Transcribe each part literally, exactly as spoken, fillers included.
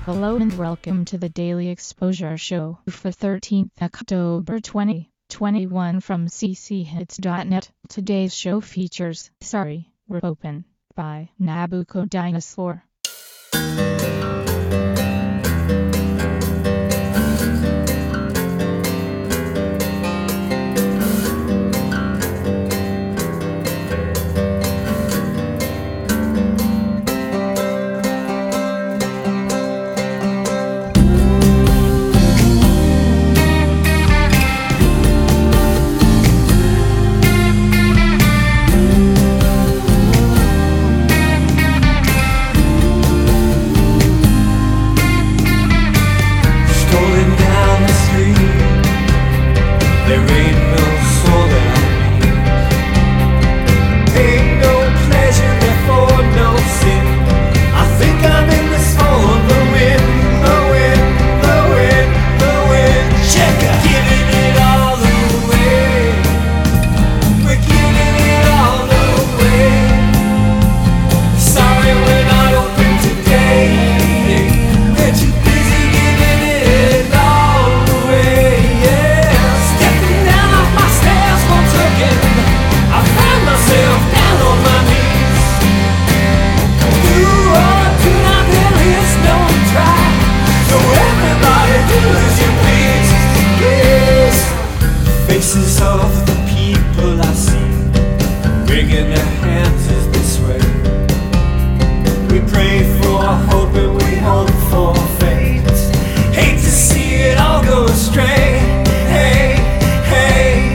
Hello and welcome to the Daily Exposure Show for thirteenth October twenty twenty-one from c c hits dot net. Today's show features Sorry, We're Open by Nabucco Dinosaur. There ain't no soul that I need. Ain't no pleasure, therefore no sin. I think I'm in this for the win, the win, the win, the win. Check it, giving it all away. We're giving it all away. Sorry we're not open today. We're too busy giving it all away. Yeah. I find myself down on my knees. Do or do not, there is no try. So everybody do as you please. Yes. Faces of the people I see, wringing their hands is this way. We pray for hope and we hope for fate. Hate to see it all go astray. Hey, hey.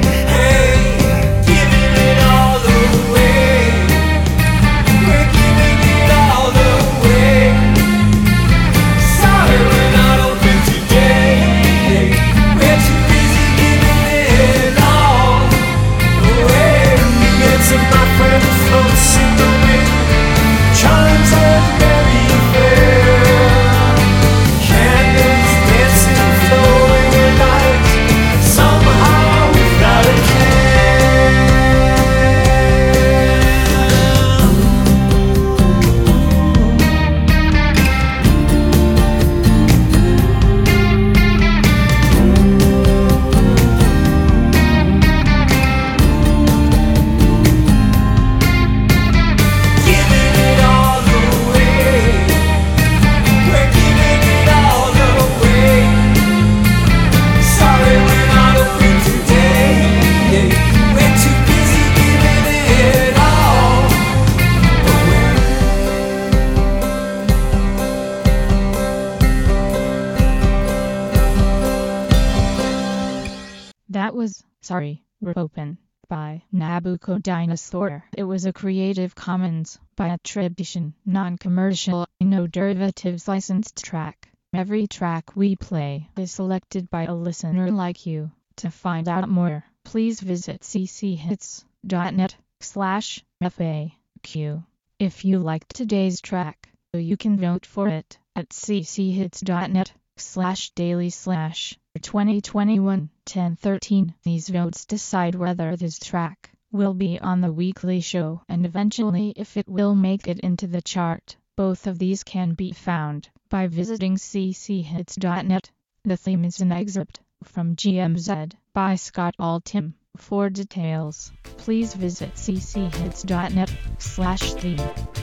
That was Sorry, We're Open by Nabucco Dinosaur. It was a Creative Commons by attribution, non-commercial, no derivatives licensed track. Every track we play is selected by a listener like you. To find out more, please visit c c hits dot net slash F A Q. If you liked today's track, you can vote for it at c c hits dot net slash daily slash twenty twenty-one ten thirteen. These votes decide whether this track will be on the weekly show and eventually if it will make it into the chart. Both of these can be found by visiting c c hits dot net. The theme is an excerpt from G M Z by Scott Altham. For details, please visit c c hits dot net slash theme.